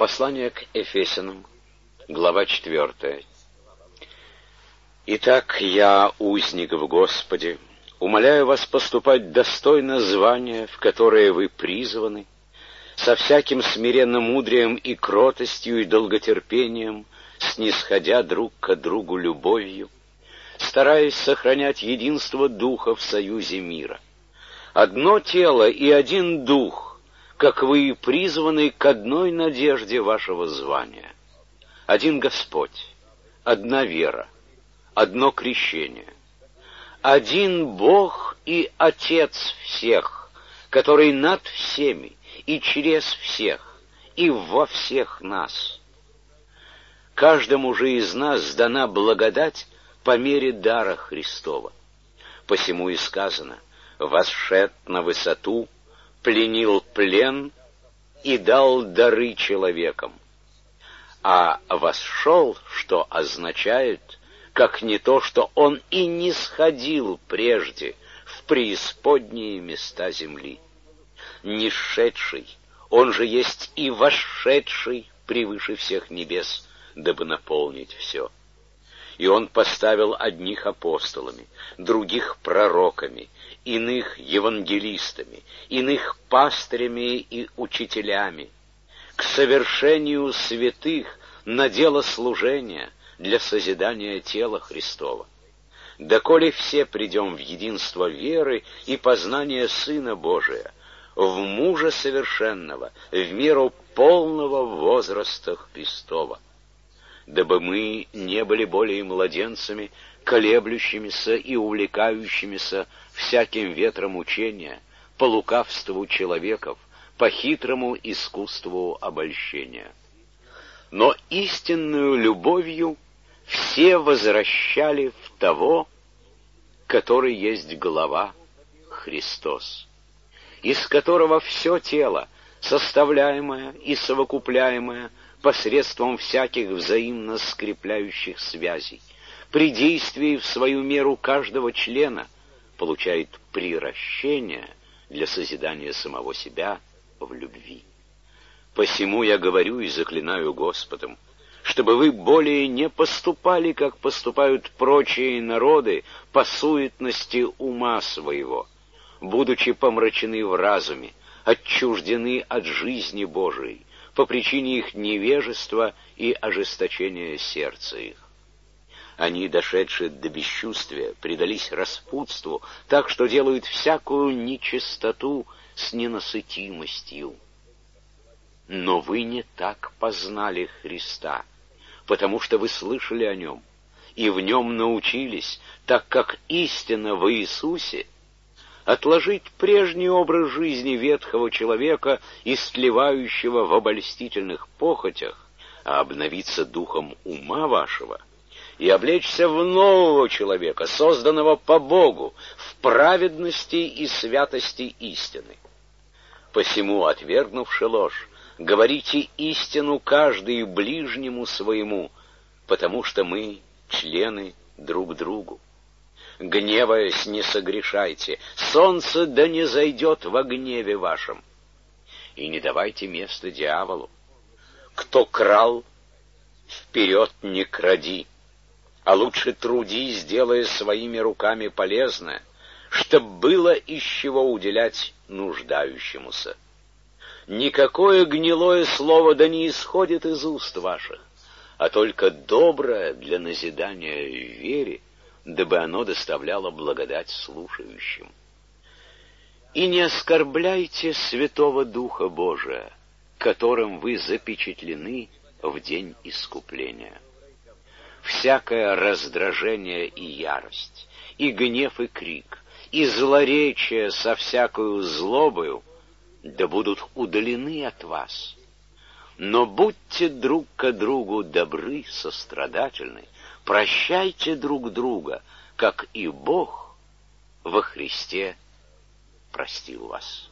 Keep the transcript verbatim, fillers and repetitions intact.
Послание к Ефесянам, глава четвертая. Итак, я, узник в Господе, умоляю вас поступать достойно звания, в которое вы призваны, со всяким смиренным мудрием и кротостью и долготерпением, снисходя друг к другу любовью, стараясь сохранять единство духа в союзе мира. Одно тело и один дух, как вы и призваны к одной надежде вашего звания. Один Господь, одна вера, одно крещение. Один Бог и Отец всех, который над всеми и через всех и во всех нас. Каждому же из нас дана благодать по мере дара Христова. Посему и сказано: «Восшед на высоту, пленил плен и дал дары человекам». А «восшел», что означает, как не то, что он и не сходил прежде в преисподние места земли. Нисшедший, он же есть и вошедший превыше всех небес, дабы наполнить все. И он поставил одних апостолами, других пророками, иных евангелистами, иных пастырями и учителями, к совершению святых на дело служения для созидания тела Христова. Доколе все придем в единство веры и познания Сына Божия, в мужа совершенного, в меру полного возраста Христова, дабы мы не были более младенцами, колеблющимися и увлекающимися всяким ветром учения, по лукавству человеков, по хитрому искусству обольщения. Но истинную любовью все возвращали в того, который есть глава, Христос, из которого все тело, составляемое и совокупляемое посредством всяких взаимно скрепляющих связей, при действии в свою меру каждого члена, получает приращение для созидания самого себя в любви. Посему я говорю и заклинаю Господом, чтобы вы более не поступали, как поступают прочие народы, по суетности ума своего, будучи помрачены в разуме, отчуждены от жизни Божией, по причине их невежества и ожесточения сердца их. Они, дошедшие до бесчувствия, предались распутству, так что делают всякую нечистоту с ненасытимостью. Но вы не так познали Христа, потому что вы слышали о Нем, и в Нем научились, так как истина в Иисусе, отложить прежний образ жизни ветхого человека, истлевающего в обольстительных похотях, а обновиться духом ума вашего, и облечься в нового человека, созданного по Богу, в праведности и святости истины. Посему, отвергнувши ложь, говорите истину каждый ближнему своему, потому что мы члены друг другу. Гневаясь, не согрешайте, солнце да не зайдет во гневе вашем. И не давайте места дьяволу. Кто крал, вперед не кради, а лучше трудись, делая своими руками полезное, чтоб было из чего уделять нуждающемуся. Никакое гнилое слово да не исходит из уст ваших, а только доброе для назидания в вере, дабы оно доставляло благодать слушающим. И не оскорбляйте Святого Духа Божия, которым вы запечатлены в день искупления. Всякое раздражение и ярость, и гнев и крик, и злоречие со всякою злобою да будут удалены от вас. Но будьте друг к другу добры, сострадательны, прощайте друг друга, как и Бог во Христе простил вас.